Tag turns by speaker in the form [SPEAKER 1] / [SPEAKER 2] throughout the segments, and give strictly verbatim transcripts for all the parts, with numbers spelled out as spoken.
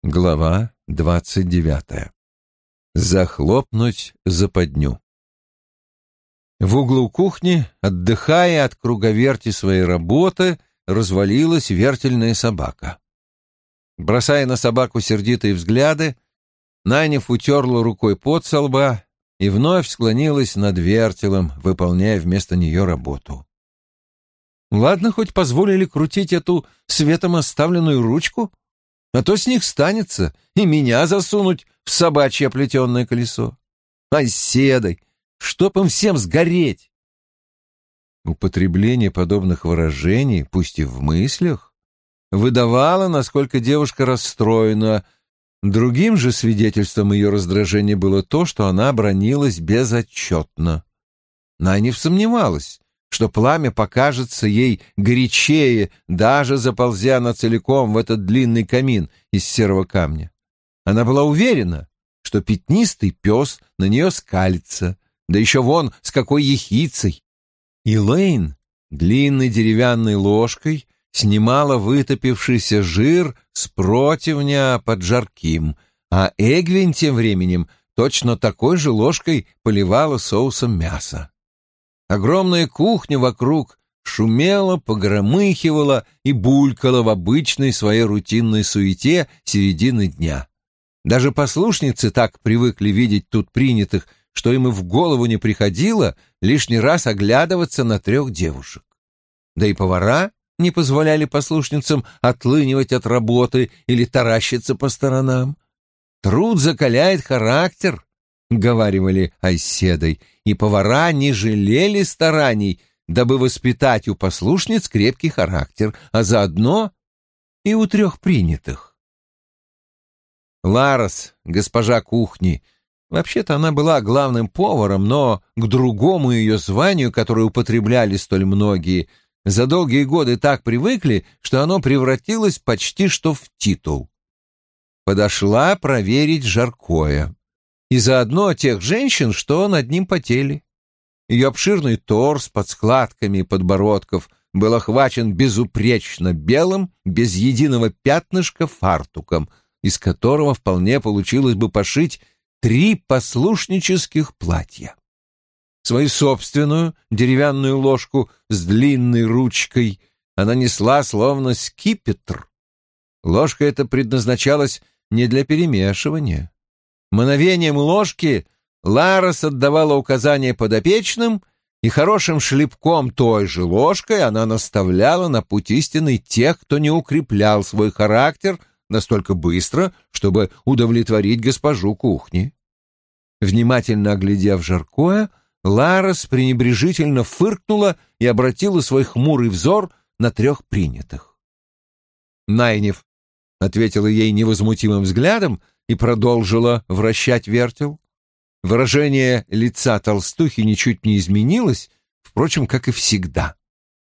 [SPEAKER 1] Глава двадцать девятая. Захлопнуть западню. В углу кухни, отдыхая от круговерти своей работы, развалилась вертельная собака. Бросая на собаку сердитые взгляды, Найниф утерла рукой пот со лба и вновь склонилась над вертелом, выполняя вместо нее работу. Ладно, хоть позволили крутить эту светом оставленную ручку, а то с них станется и меня засунуть в собачье плетеное колесо. Ай, седой, чтоб им всем сгореть! Употребление подобных выражений, пусть и в мыслях, выдавало, насколько девушка расстроена. Другим же свидетельством ее раздражения было то, что она бранилась безотчетно. Найниф сомневалась, что пламя покажется ей горячее, даже заползя она целиком в этот длинный камин из серого камня. Она была уверена, что пятнистый пес на нее скалится, да еще вон с какой ехицей. И Лейн длинной деревянной ложкой снимала вытопившийся жир с противня под жарким, а Эгвин тем временем точно такой же ложкой поливала соусом мясо. Огромная кухня вокруг шумела, погромыхивала и булькала в обычной своей рутинной суете середины дня. Даже послушницы так привыкли видеть тут принятых, что им и в голову не приходило лишний раз оглядываться на трех девушек. Да и повара не позволяли послушницам отлынивать от работы или таращиться по сторонам. «Труд закаляет характер», — говаривали айседой, и повара не жалели стараний, дабы воспитать у послушниц крепкий характер, а заодно и у трех принятых. Ларос, госпожа кухни, вообще-то она была главным поваром, но к другому ее званию, которое употребляли столь многие, за долгие годы так привыкли, что оно превратилось почти что в титул. Подошла проверить жаркое. И заодно тех женщин, что над ним потели. Ее обширный торс под складками подбородков был охвачен безупречно белым, без единого пятнышка фартуком, из которого вполне получилось бы пошить три послушнических платья. Свою собственную деревянную ложку с длинной ручкой она несла словно скипетр. Ложка эта предназначалась не для перемешивания. Мановением ложки Ларос отдавала указания подопечным, и хорошим шлепком той же ложкой она наставляла на путь истинный тех, кто не укреплял свой характер настолько быстро, чтобы удовлетворить госпожу кухни. Внимательно оглядев жаркое, Ларос пренебрежительно фыркнула и обратила свой хмурый взор на трех принятых. Найниф ответила ей невозмутимым взглядом и продолжила вращать вертел. Выражение лица толстухи ничуть не изменилось, впрочем, как и всегда.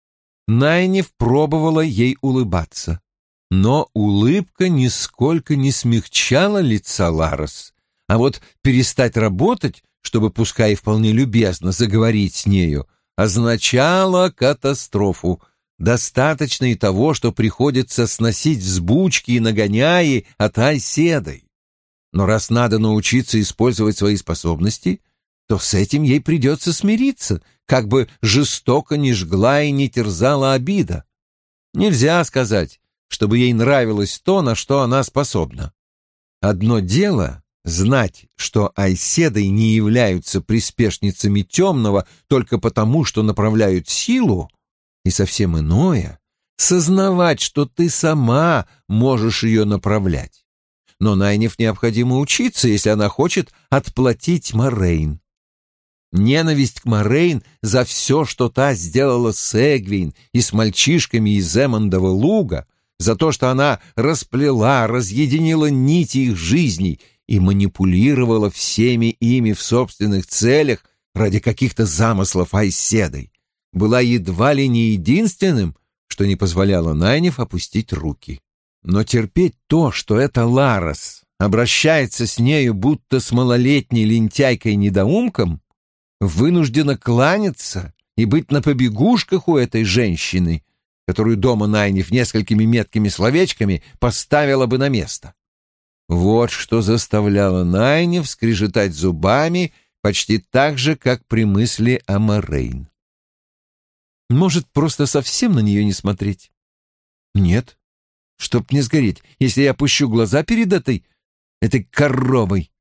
[SPEAKER 1] Найниф пробовала ей улыбаться, но улыбка нисколько не смягчала лица Ларос, а вот перестать работать, чтобы, пускай и вполне любезно, заговорить с нею, означало катастрофу. Достаточно и того, что приходится сносить взбучки и нагоняи от айседой. Но раз надо научиться использовать свои способности, то с этим ей придется смириться, как бы жестоко ни жгла и не терзала обида. Нельзя сказать, чтобы ей нравилось то, на что она способна. Одно дело — знать, что айседой не являются приспешницами темного только потому, что направляют силу, и совсем иное — сознавать, что ты сама можешь ее направлять. Но Найниф необходимо учиться, если она хочет отплатить Морейн. Ненависть к Морейн за все, что та сделала с Эгвин и с мальчишками из Эммондова луга, за то, что она расплела, разъединила нити их жизней и манипулировала всеми ими в собственных целях ради каких-то замыслов айседой, была едва ли не единственным, что не позволяло Найниф опустить руки. Но терпеть то, что эта Ларос обращается с нею будто с малолетней лентяйкой-недоумком, вынуждена кланяться и быть на побегушках у этой женщины, которую дома Найниф несколькими меткими словечками поставила бы на место. Вот что заставляло Найниф скрежетать зубами почти так же, как при мысли о Морейн. Может, просто совсем на нее не смотреть? Нет. Чтоб не сгореть, если я опущу глаза перед этой... этой коровой.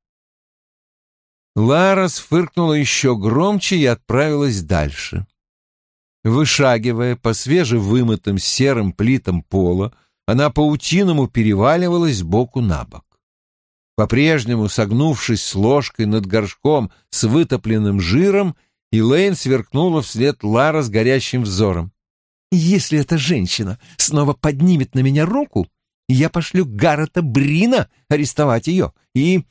[SPEAKER 1] Лара сфыркнула еще громче и отправилась дальше. Вышагивая по свежевымытым серым плитам пола, она паутиному переваливалась сбоку на бок. По-прежнему, согнувшись с ложкой над горшком с вытопленным жиром, Элейн сверкнула вслед Лара с горящим взором. «Если эта женщина снова поднимет на меня руку, я пошлю Гаррета Брина арестовать ее и...»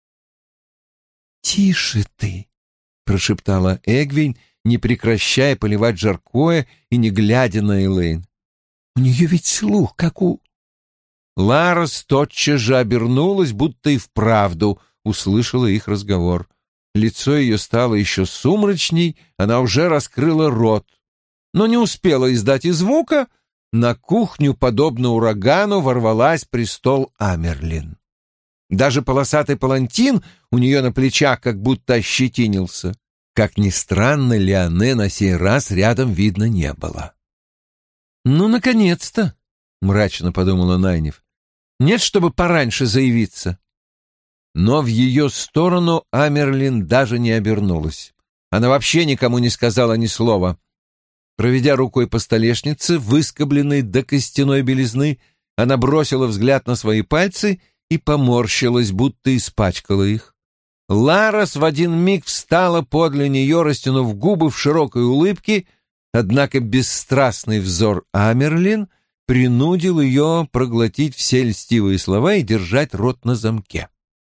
[SPEAKER 1] «Тише ты!» — прошептала Эгвин, не прекращая поливать жаркое и не глядя на Элейн. «У нее ведь слух, как у...» Ларос тотчас же обернулась, будто и вправду услышала их разговор. Лицо ее стало еще сумрачней, она уже раскрыла рот, но не успела издать и звука. На кухню, подобно урагану, ворвалась престол Амерлин. Даже полосатый палантин у нее на плечах как будто ощетинился. Как ни странно, Леоне на сей раз рядом видно не было. «Ну, наконец-то!» — мрачно подумала Найниф. «Нет, чтобы пораньше заявиться». Но в ее сторону Амерлин даже не обернулась. Она вообще никому не сказала ни слова. Проведя рукой по столешнице, выскобленной до костяной белизны, она бросила взгляд на свои пальцы и поморщилась, будто испачкала их. Ларос в один миг встала подле нее, растянув губы в широкой улыбке, однако бесстрастный взор Амерлин принудил ее проглотить все льстивые слова и держать рот на замке.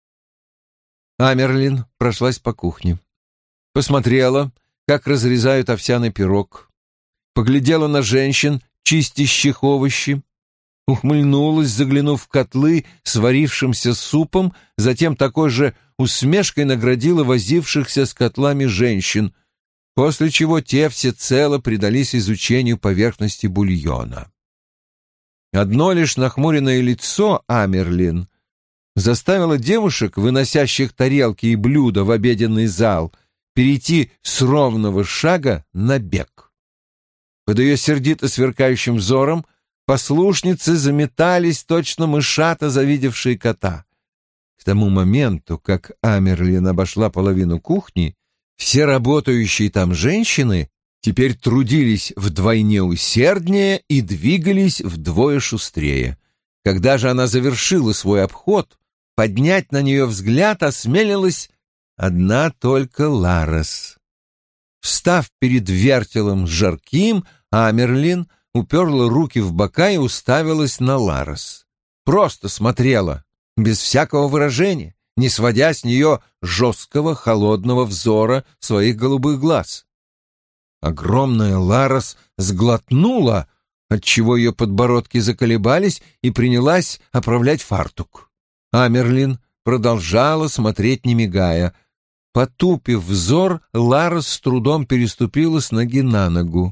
[SPEAKER 1] Амерлин прошлась по кухне. Посмотрела, как разрезают овсяный пирог. Поглядела на женщин, чистящих овощи. Ухмыльнулась, заглянув в котлы с варившимся супом, затем такой же усмешкой наградила возившихся с котлами женщин, после чего те всецело предались изучению поверхности бульона. Одно лишь нахмуренное лицо Амерлин заставило девушек, выносящих тарелки и блюда в обеденный зал, перейти с ровного шага на бег. Под ее сердито сверкающим взором послушницы заметались, точно мышата, завидевшие кота. К тому моменту, как Амерлин обошла половину кухни, все работающие там женщины теперь трудились вдвойне усерднее и двигались вдвое шустрее. Когда же она завершила свой обход, поднять на нее взгляд осмелилась одна только Ларос. Встав перед вертелом с жарким, Амерлин уперла руки в бока и уставилась на Ларос. Просто смотрела, без всякого выражения, не сводя с нее жесткого, холодного взора своих голубых глаз. Огромная Ларос сглотнула, отчего ее подбородки заколебались, и принялась оправлять фартук. Амерлин продолжала смотреть, не мигая. Потупив взор, Ларос с трудом переступила с ноги на ногу.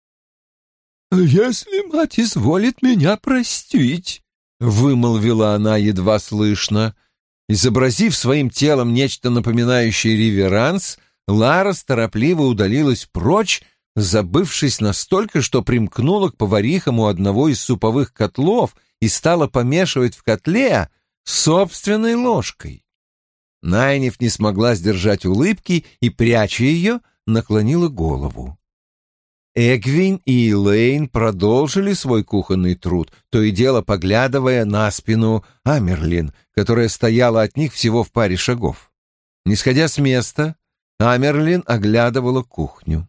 [SPEAKER 1] «Если мать изволит меня простить», — вымолвила она едва слышно. Изобразив своим телом нечто напоминающее реверанс, Ларос торопливо удалилась прочь, забывшись настолько, что примкнула к поварихам у одного из суповых котлов и стала помешивать в котле собственной ложкой. Найниф не смогла сдержать улыбки и, пряча ее, наклонила голову. Эгвин и Элейн продолжили свой кухонный труд, то и дело поглядывая на спину Амерлин, которая стояла от них всего в паре шагов. Не сходя с места, Амерлин оглядывала кухню.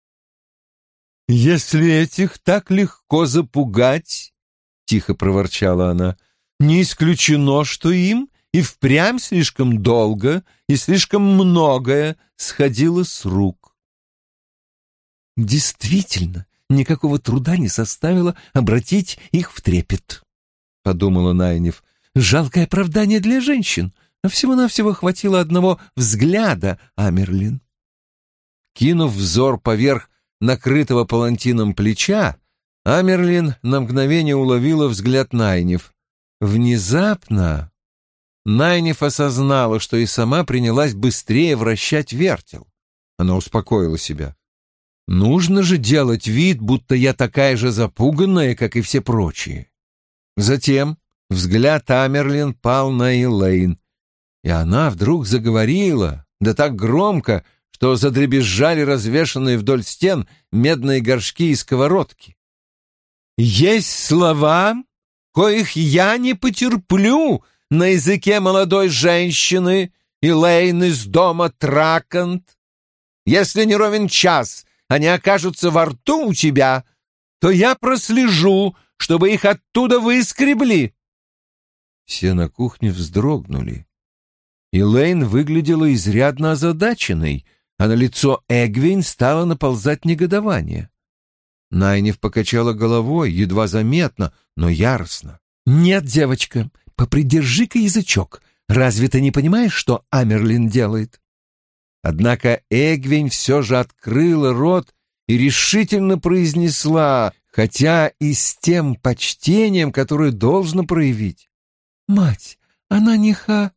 [SPEAKER 1] «Если этих так легко запугать, — тихо проворчала она, — не исключено, что им и впрямь слишком долго и слишком многое сходило с рук». «Действительно, никакого труда не составило обратить их в трепет», — подумала Найниф. «Жалкое оправдание для женщин, а всего-навсего хватило одного взгляда Амерлин». Кинув взор поверх накрытого палантином плеча, Амерлин на мгновение уловила взгляд Найниф. Внезапно Найниф осознала, что и сама принялась быстрее вращать вертел. Она успокоила себя. Нужно же делать вид, будто я такая же запуганная, как и все прочие. Затем взгляд Амерлин пал на Элейн, и она вдруг заговорила, да так громко, что задребезжали развешанные вдоль стен медные горшки и сковородки. «Есть слова, коих я не потерплю на языке молодой женщины, Элейн из дома Тракант. Если не ровен час они окажутся во рту у тебя, то я прослежу, чтобы их оттуда выскребли». Все на кухне вздрогнули. Элейн выглядела изрядно озадаченной, а на лицо Эгвейн стало наползать негодование. Найниф покачала головой, едва заметно, но яростно. «Нет, девочка, попридержи-ка язычок. Разве ты не понимаешь, что Амерлин делает?» Однако Эгвейн все же открыла рот и решительно произнесла, хотя и с тем почтением, которое должно проявить. «Мать, она не ха...»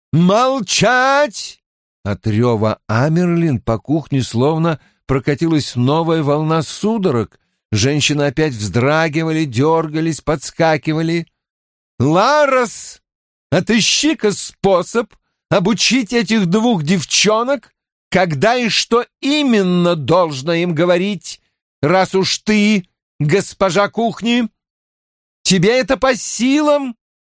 [SPEAKER 1] «Молчать!» От рева Амерлин по кухне словно прокатилась новая волна судорог. Женщины опять вздрагивали, дергались, подскакивали. «Ларос, отыщи-ка способ обучить этих двух девчонок, когда и что именно должно им говорить, раз уж ты, госпожа кухни, тебе это по силам?»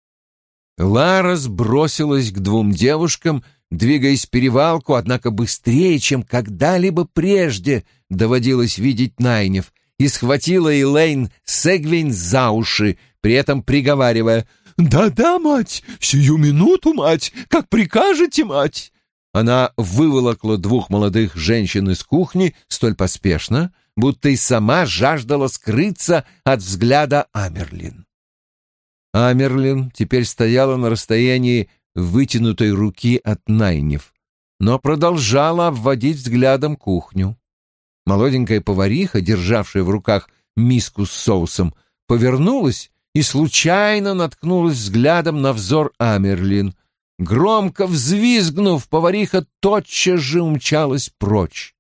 [SPEAKER 1] Ларос бросилась к двум девушкам, двигаясь в перевалку, однако быстрее, чем когда-либо прежде доводилось видеть Найниф, и схватила Элейн с Эгвейн за уши, при этом приговаривая: «Да-да, мать, сию минуту, мать, как прикажете, мать!» Она выволокла двух молодых женщин из кухни столь поспешно, будто и сама жаждала скрыться от взгляда Амерлин. Амерлин теперь стояла на расстоянии вытянутой руки от Найниф, но продолжала обводить взглядом кухню. Молоденькая повариха, державшая в руках миску с соусом, повернулась и случайно наткнулась взглядом на взор Амерлин. Громко взвизгнув, повариха тотчас же умчалась прочь.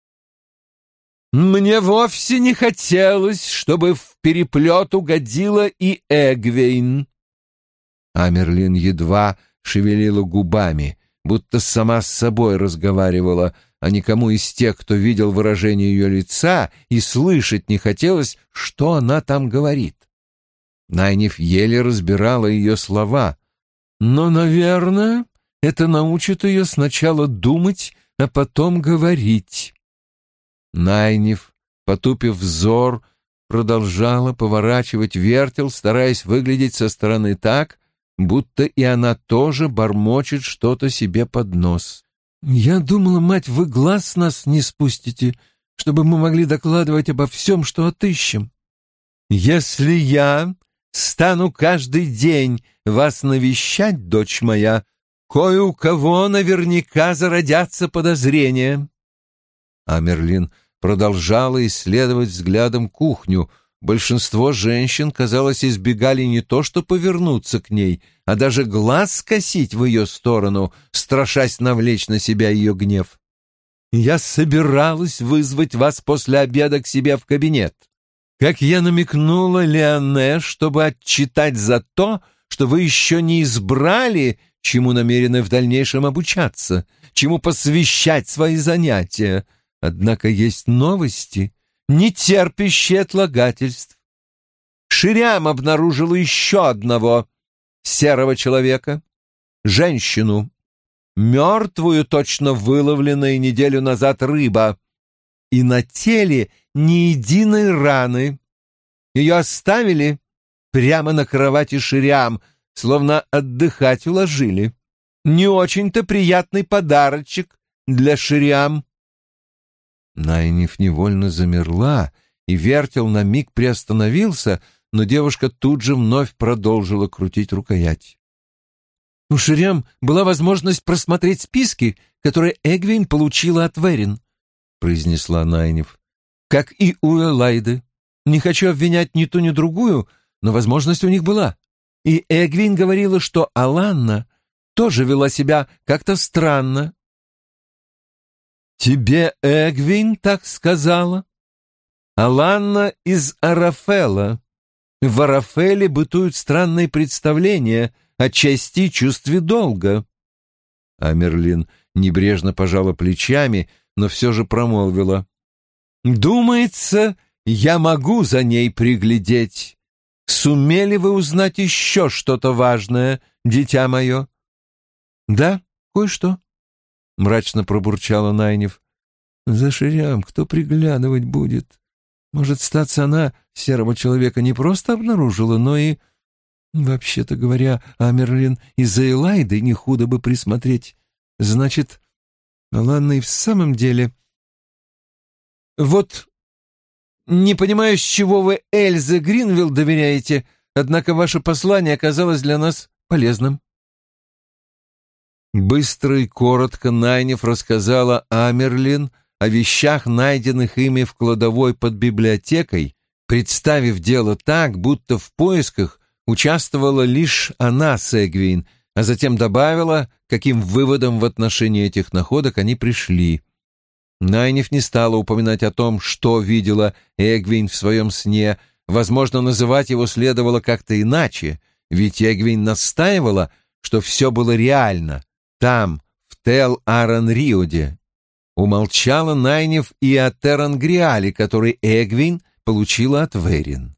[SPEAKER 1] «Мне вовсе не хотелось, чтобы в переплет угодила и Эгвейн». Амерлин едва шевелила губами, будто сама с собой разговаривала, а никому из тех, кто видел выражение ее лица, и слышать не хотелось, что она там говорит. Найниф еле разбирала ее слова, но, наверное, это научит ее сначала думать, а потом говорить. Найниф, потупив взор, продолжала поворачивать вертел, стараясь выглядеть со стороны так, будто и она тоже бормочет что-то себе под нос. «Я думала, мать, вы глаз с нас не спустите, чтобы мы могли докладывать обо всем, что отыщем. Если я стану каждый день вас навещать, дочь моя, кое у кого наверняка зародятся подозрения». Амерлин продолжала исследовать взглядом кухню. Большинство женщин, казалось, избегали не то что повернуться к ней, а даже глаз скосить в ее сторону, страшась навлечь на себя ее гнев. «Я собиралась вызвать вас после обеда к себе в кабинет. Как я намекнула Леоне, чтобы отчитать за то, что вы еще не избрали, чему намерены в дальнейшем обучаться, чему посвящать свои занятия. Однако есть новости, не терпящие отлагательств. Ширям обнаружила еще одного серого человека, женщину, мертвую, точно выловленная неделю назад рыба, и на теле ни единой раны. Ее оставили прямо на кровати Ширям, словно отдыхать уложили. Не очень-то приятный подарочек для Ширям. Найниф невольно замерла, и вертел на миг приостановился, но девушка тут же вновь продолжила крутить рукоять. У Ширям была возможность просмотреть списки, которые Эгвейн получила от Верин, произнесла Найниф, как и у Элайды. Не хочу обвинять ни ту, ни другую, но возможность у них была. И Эгвейн говорила, что Аланна тоже вела себя как-то странно. Тебе Эгвин так сказала? Аланна из Арафела. В Арафеле бытуют странные представления о чести и чувстве долга. Амерлин небрежно пожала плечами, но все же промолвила. «Думается, я могу за ней приглядеть. Сумели вы узнать еще что-то важное, дитя мое?» «Да, кое-что», — мрачно пробурчала Найнев. «За ширям кто приглядывать будет? Может, статься она серого человека не просто обнаружила, но и, вообще-то говоря, Амерлин из-за Элайды не худо бы присмотреть. Значит, Аланна и в самом деле... Вот не понимаю, с чего вы Эльзе Гринвилл доверяете, однако ваше послание оказалось для нас полезным». Быстро и коротко Найнев рассказала Амерлин о вещах, найденных ими в кладовой под библиотекой, представив дело так, будто в поисках участвовала лишь она с Эгвин, а затем добавила, каким выводом в отношении этих находок они пришли. Найнев не стала упоминать о том, что видела Эгвин в своем сне. Возможно, называть его следовало как-то иначе, ведь Эгвин настаивала, что все было реально, там, в Тел-Аран-Риоде. Умолчала Найнев и о Терангриале, который Эгвин получила от Верин.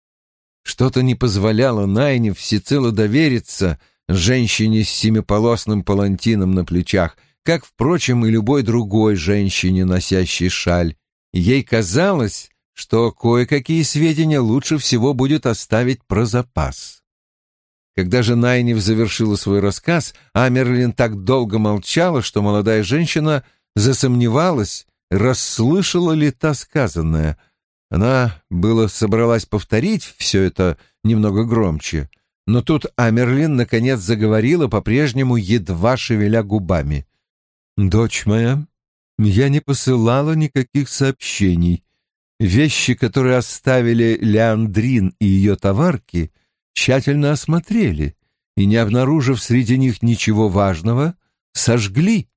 [SPEAKER 1] Что-то не позволяло Найнев всецело довериться женщине с семиполосным палантином на плечах, как, впрочем, и любой другой женщине, носящей шаль. Ей казалось, что кое-какие сведения лучше всего будет оставить про запас. Когда же Найнев завершила свой рассказ, Амерлин так долго молчала, что молодая женщина засомневалась, расслышала ли та сказанное. Она было собралась повторить все это немного громче, но тут Амерлин наконец заговорила, по-прежнему едва шевеля губами. «Дочь моя, я не посылала никаких сообщений. Вещи, которые оставили Леандрин и ее товарки, тщательно осмотрели и, не обнаружив среди них ничего важного, сожгли.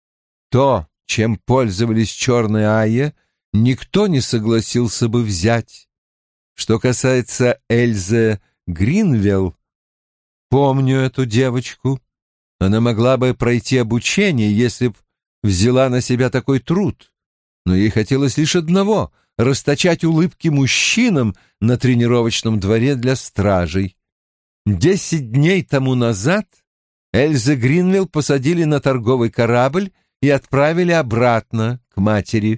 [SPEAKER 1] То, чем пользовались черные Айя, никто не согласился бы взять. Что касается Эльзы Гринвилл, помню эту девочку. Она могла бы пройти обучение, если б взяла на себя такой труд, но ей хотелось лишь одного — расточать улыбки мужчинам на тренировочном дворе для стражей. Десять дней тому назад Эльзу Гринвилл посадили на торговый корабль и отправили обратно к матери.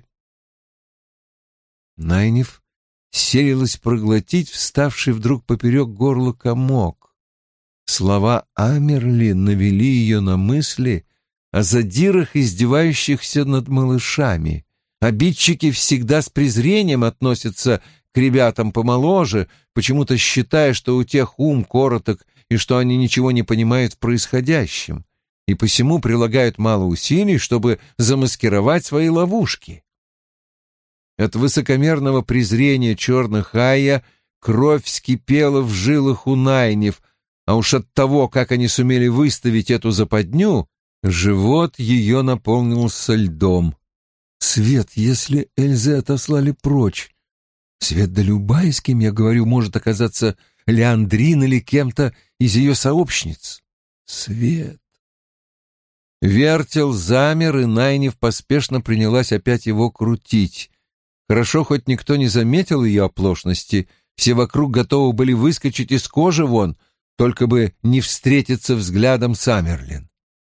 [SPEAKER 1] Найнев силилась проглотить вставший вдруг поперек горла комок. Слова Амерлин навели ее на мысли о задирах, издевающихся над малышами. Обидчики всегда с презрением относятся к ребятам помоложе, почему-то считая, что у тех ум короток и что они ничего не понимают в происходящем, и посему прилагают мало усилий, чтобы замаскировать свои ловушки. От высокомерного презрения черных Айя кровь вскипела в жилах у Найнев, а уж от того, как они сумели выставить эту западню, живот ее наполнился льдом. Свет, если Эльзе отослали прочь. Свет, да любая, с кем я говорю, может оказаться Леандрин или кем-то из ее сообщниц. Свет. Вертел замер, и Найнев поспешно принялась опять его крутить. Хорошо, хоть никто не заметил ее оплошности, все вокруг готовы были выскочить из кожи вон, только бы не встретиться взглядом с Амерлин.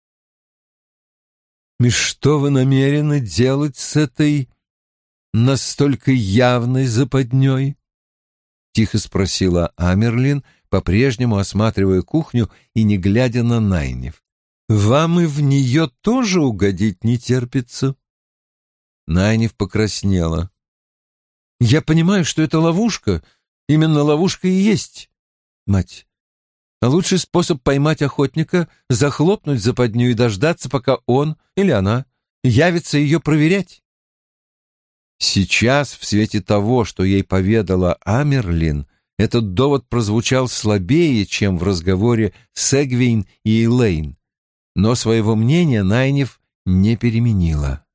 [SPEAKER 1] «И что вы намерены делать с этой настолько явной западней?» — тихо спросила Амерлин, по-прежнему осматривая кухню и не глядя на Найнев. «Вам и в нее тоже угодить не терпится?» Найнев покраснела. «Я понимаю, что это ловушка, именно ловушка и есть, мать. А лучший способ поймать охотника — захлопнуть западню и дождаться, пока он или она явится ее проверять». Сейчас, в свете того, что ей поведала Амерлин, этот довод прозвучал слабее, чем в разговоре с Эгвин и Элейн, но своего мнения Найниф не переменила.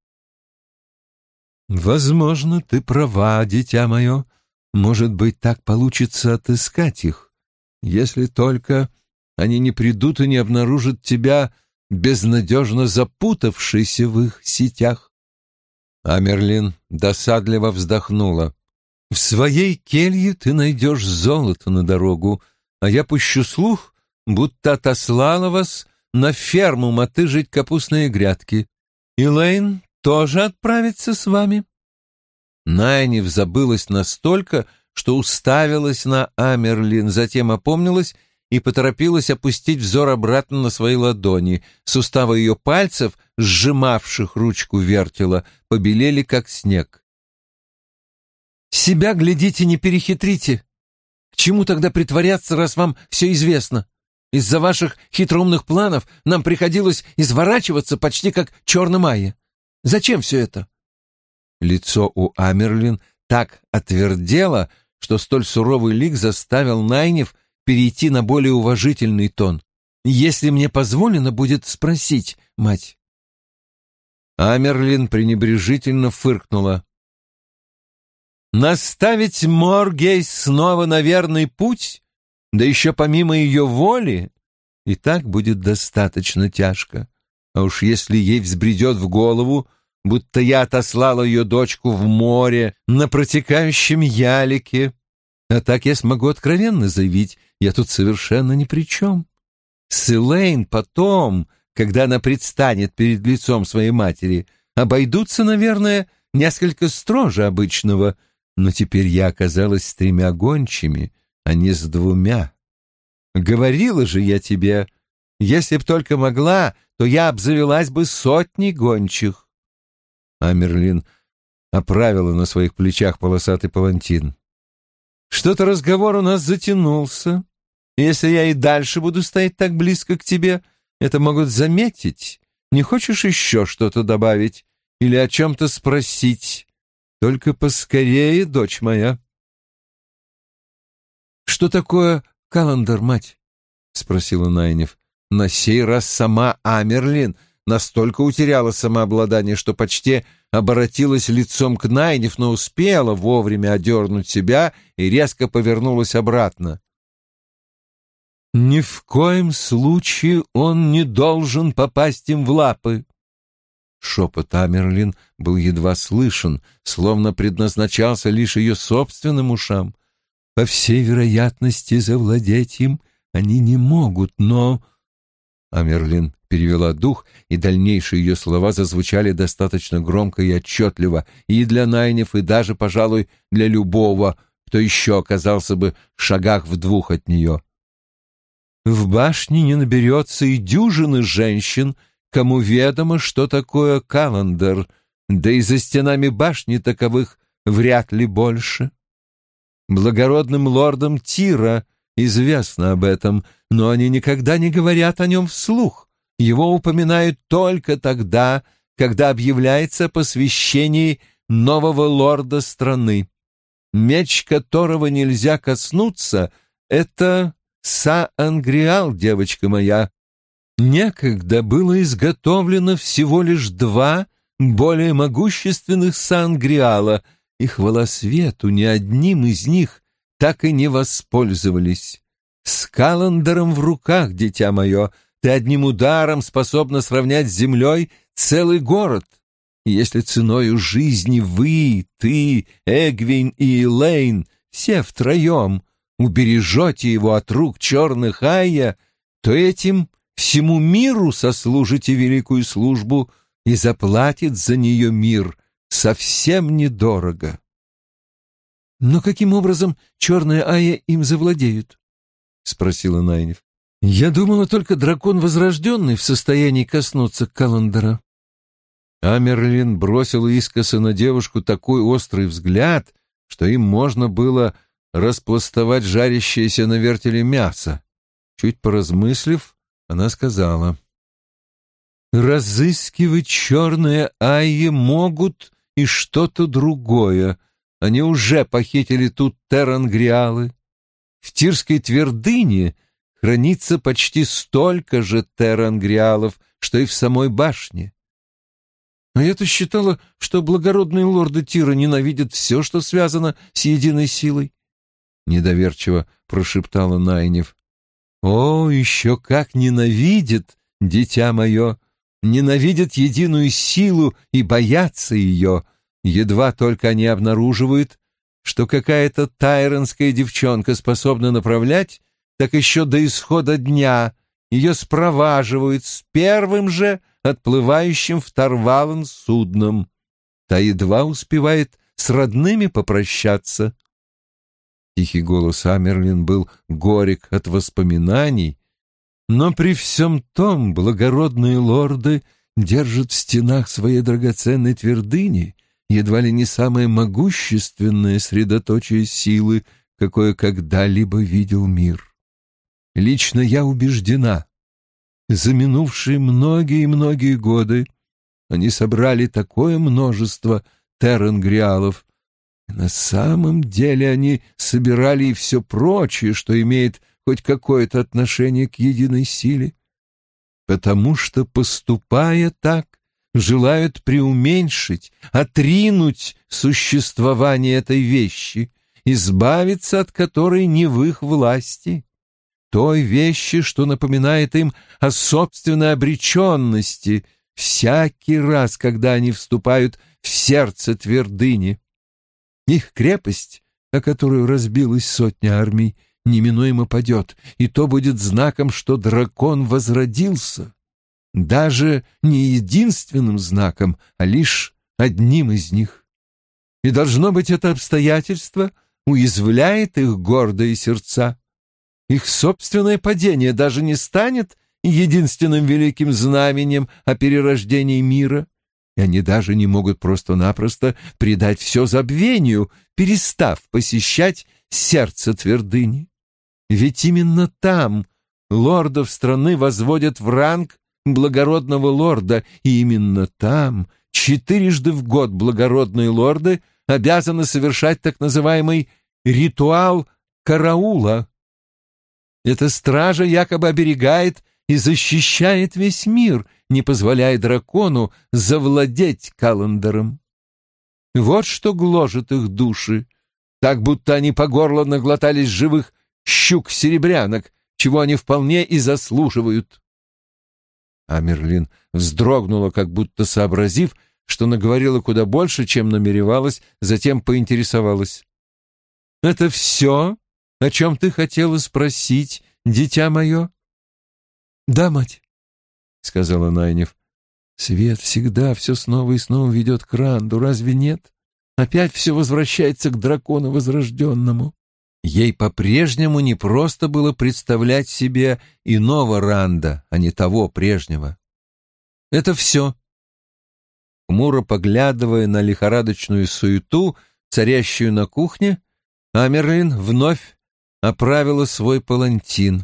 [SPEAKER 1] «Возможно, ты права, дитя мое. Может быть, так получится отыскать их, если только они не придут и не обнаружат тебя безнадежно запутавшейся в их сетях». Амерлин досадливо вздохнула. «В своей келье ты найдешь золото на дорогу, а я пущу слух, будто отослала вас на ферму мотыжить капустные грядки. Элейн тоже отправится с вами». Найниф забылась настолько, что уставилась на Амерлин, затем опомнилась и поторопилась опустить взор обратно на свои ладони. Суставы ее пальцев, сжимавших ручку вертела, побелели, как снег. «Себя, глядите, не перехитрите. К чему тогда притворяться, раз вам все известно? Из-за ваших хитроумных планов нам приходилось изворачиваться почти как черной Майе. Зачем все это?» Лицо у Амерлин так отвердело, что столь суровый лик заставил Найниф перейти на более уважительный тон. «Если мне позволено будет спросить, мать». Амерлин пренебрежительно фыркнула. «Наставить Моргейс снова на верный путь, да еще помимо ее воли, и так будет достаточно тяжко. А уж если ей взбредет в голову, будто я отослала ее дочку в море на протекающем ялике, а так я смогу откровенно заявить, я тут совершенно ни при чем. С Элейн потом, когда она предстанет перед лицом своей матери, обойдутся, наверное, несколько строже обычного, но теперь я оказалась с тремя гончими, а не с двумя. Говорила же я тебе, если б только могла, то я обзавелась бы сотней гончих». Амерлин оправила на своих плечах полосатый палантин. «Что-то разговор у нас затянулся. Если я и дальше буду стоять так близко к тебе, это могут заметить. Не хочешь еще что-то добавить или о чем-то спросить? Только поскорее, дочь моя». «Что такое Каландер, мать?» — спросила Найниф. На сей раз сама Амерлин настолько утеряла самообладание, что почти оборотилась лицом к Найниф, но успела вовремя одернуть себя и резко повернулась обратно. «Ни в коем случае он не должен попасть им в лапы». Шепот Амерлин был едва слышен, словно предназначался лишь ее собственным ушам. «По всей вероятности, завладеть им они не могут, но...» Амерлин перевела дух, и дальнейшие ее слова зазвучали достаточно громко и отчетливо и для Найниф, и даже, пожалуй, для любого, кто еще оказался бы в шагах в двух от нее. «В башне не наберется и дюжины женщин, кому ведомо, что такое Каландер, да и за стенами башни таковых вряд ли больше. Благородным лордам Тира известно об этом, но они никогда не говорят о нем вслух. Его упоминают только тогда, когда объявляется о посвящении нового лорда страны. Меч, которого нельзя коснуться, — это Саангриал, девочка моя. Некогда было изготовлено всего лишь два более могущественных Саангриала, и хвала свету, ни одним из них так и не воспользовались. С Каландером в руках, дитя мое, ты одним ударом способна сравнять с землей целый город. И если ценою жизни вы, ты, Эгвин и Элейн, все втроем убережете его от рук черных Айя, то этим всему миру сослужите великую службу, и заплатит за нее мир совсем недорого. «Но каким образом черные Айя им завладеют?» — спросила Найниф. «Я думала, только дракон Возрожденный в состоянии коснуться Каландера». Амерлин бросила искоса на девушку такой острый взгляд, что им можно было распластовать жарящееся на вертеле мясо. Чуть поразмыслив, она сказала: «Разыскивать черные Айи могут и что-то другое. Они уже похитили тут терангриалы. В Тирской твердыне хранится почти столько же терангриалов, что и в самой башне. А я-то считала, что благородные лорды Тира ненавидят все, что связано с единой силой. Недоверчиво прошептала Найниф. О, еще как ненавидят, дитя мое, ненавидят единую силу и боятся ее. Едва только они обнаруживают, что какая-то тайронская девчонка способна направлять, так еще до исхода дня ее спроваживают с первым же отплывающим в Тарвалан судном. Та едва успевает с родными попрощаться. Тихий голос Амерлин был горек от воспоминаний, но при всем том благородные лорды держат в стенах своей драгоценной твердыни едва ли не самое могущественное средоточие силы, какое когда-либо видел мир. Лично я убеждена, за минувшие многие-многие годы они собрали такое множество теренгриалов, и на самом деле они собирали и все прочее, что имеет хоть какое-то отношение к единой силе, потому что, поступая так, желают преуменьшить, отринуть существование этой вещи, избавиться от которой не в их власти, той вещи, что напоминает им о собственной обреченности всякий раз, когда они вступают в сердце твердыни. Их крепость, о которую разбилась сотня армий, неминуемо падет, и то будет знаком, что дракон возродился. Даже не единственным знаком, а лишь одним из них. И должно быть, это обстоятельство уязвляет их гордые сердца. Их собственное падение даже не станет единственным великим знаменем о перерождении мира, и они даже не могут просто-напросто предать все забвению, перестав посещать сердце твердыни. Ведь именно там лордов страны возводят в ранг благородного лорда, и именно там четырежды в год благородные лорды обязаны совершать так называемый ритуал караула. Эта стража якобы оберегает и защищает весь мир, не позволяя дракону завладеть Каландером. Вот что гложет их души, так будто они по горло наглотались живых щук-серебрянок, чего они вполне и заслуживают. Амерлин вздрогнула, как будто сообразив, что наговорила куда больше, чем намеревалась, затем поинтересовалась. — Это все, о чем ты хотела спросить, дитя мое? — Да, мать, — сказала Найниф. — Свет всегда все снова и снова ведет к Ранду, разве нет? Опять все возвращается к дракону возрожденному. Ей по-прежнему не просто было представлять себе иного Ранда, а не того прежнего. Это все. Хмуро поглядывая на лихорадочную суету, царящую на кухне, Амерлин вновь оправила свой палантин.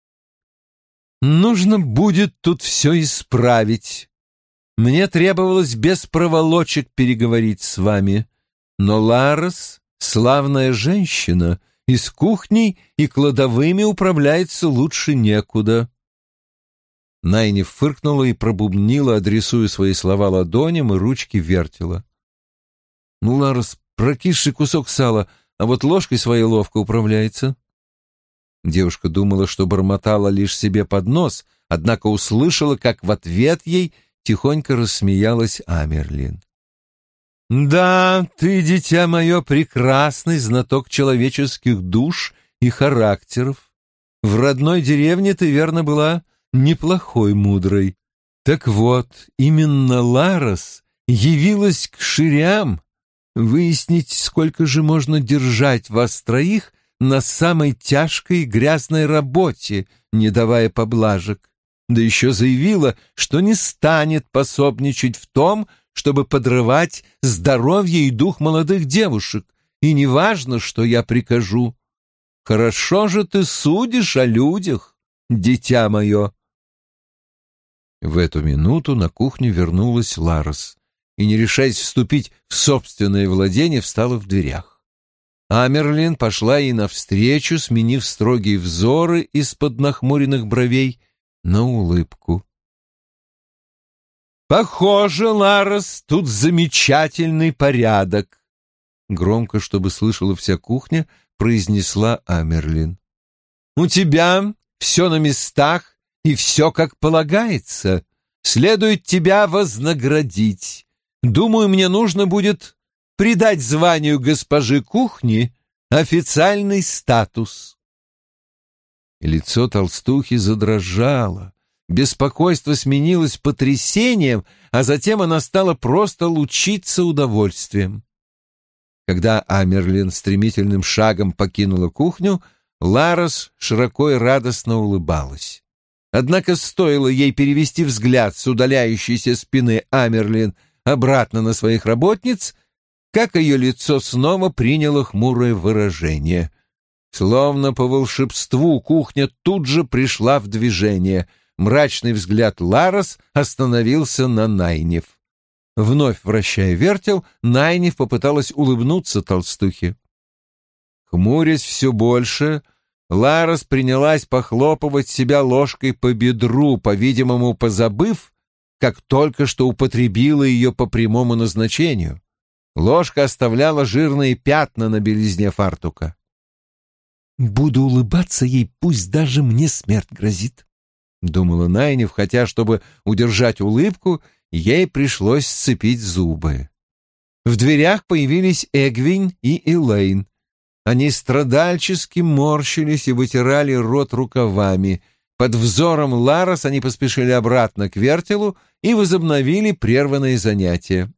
[SPEAKER 1] «Нужно будет тут все исправить. Мне требовалось без проволочек переговорить с вами, но Ларос — славная женщина, и с кухней и кладовыми управляется лучше некуда». Найниф фыркнула и пробубнила, адресуя свои слова ладоням, и ручки вертела. «Ну, Ларос, прокисший кусок сала, а вот ложкой своей ловко управляется». Девушка думала, что бормотала лишь себе под нос, однако услышала, как в ответ ей тихонько рассмеялась Амерлин. «Да, ты, дитя мое, прекрасный знаток человеческих душ и характеров. В родной деревне ты, верно, была неплохой мудрой. Так вот, именно Ларос явилась к ширям выяснить, сколько же можно держать вас троих на самой тяжкой и грязной работе, не давая поблажек. Да еще заявила, что не станет пособничать в том, чтобы подрывать здоровье и дух молодых девушек, и неважно, что я прикажу. Хорошо же ты судишь о людях, дитя мое». В эту минуту на кухню вернулась Ларос и, не решаясь вступить в собственное владение, встала в дверях. Амерлин пошла ей навстречу, сменив строгие взоры из-под нахмуренных бровей на улыбку. «Похоже, Ларос, тут замечательный порядок», — громко, чтобы слышала вся кухня, произнесла Амерлин. «У тебя все на местах и все как полагается. Следует тебя вознаградить. Думаю, мне нужно будет придать званию госпожи кухни официальный статус». Лицо толстухи задрожало. Беспокойство сменилось потрясением, а затем она стала просто лучиться удовольствием. Когда Амерлин стремительным шагом покинула кухню, Ларос широко и радостно улыбалась. Однако стоило ей перевести взгляд с удаляющейся спины Амерлин обратно на своих работниц, как ее лицо снова приняло хмурое выражение. Словно по волшебству кухня тут же пришла в движение. Мрачный взгляд Ларос остановился на Найниф. Вновь вращая вертел, Найниф попыталась улыбнуться толстухе. Хмурясь все больше, Ларос принялась похлопывать себя ложкой по бедру, по-видимому, позабыв, как только что употребила ее по прямому назначению. Ложка оставляла жирные пятна на белизне фартука. «Буду улыбаться ей, пусть даже мне смерть грозит», — думала Найниф, хотя, чтобы удержать улыбку, ей пришлось сцепить зубы. В дверях появились Эгвин и Элейн. Они страдальчески морщились и вытирали рот рукавами. Под взором Ларос они поспешили обратно к вертелу и возобновили прерванные занятия.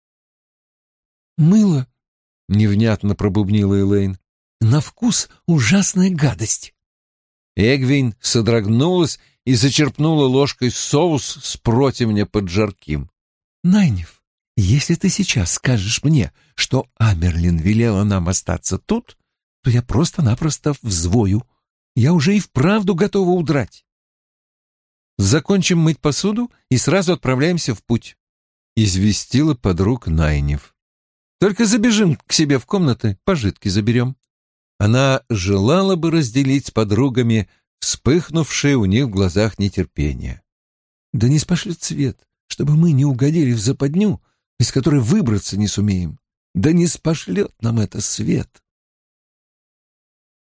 [SPEAKER 2] «Мыло»,
[SPEAKER 1] — невнятно пробубнила Элейн.
[SPEAKER 2] «На вкус ужасная гадость».
[SPEAKER 1] Эгвин содрогнулась и зачерпнула ложкой соус с противня под жарким.
[SPEAKER 2] «Найниф, если ты сейчас скажешь мне, что Амерлин велела нам остаться тут, то я просто-напросто взвою. Я уже и вправду готова удрать».
[SPEAKER 1] «Закончим мыть посуду и сразу отправляемся в путь», — известила подруг Найниф. «Только забежим к себе в комнаты, пожитки заберем». Она желала бы разделить с подругами вспыхнувшее у них в глазах нетерпение.
[SPEAKER 2] «Да не спошлет свет, чтобы мы не угодили в западню, из которой выбраться не сумеем. Да не спошлет нам это свет».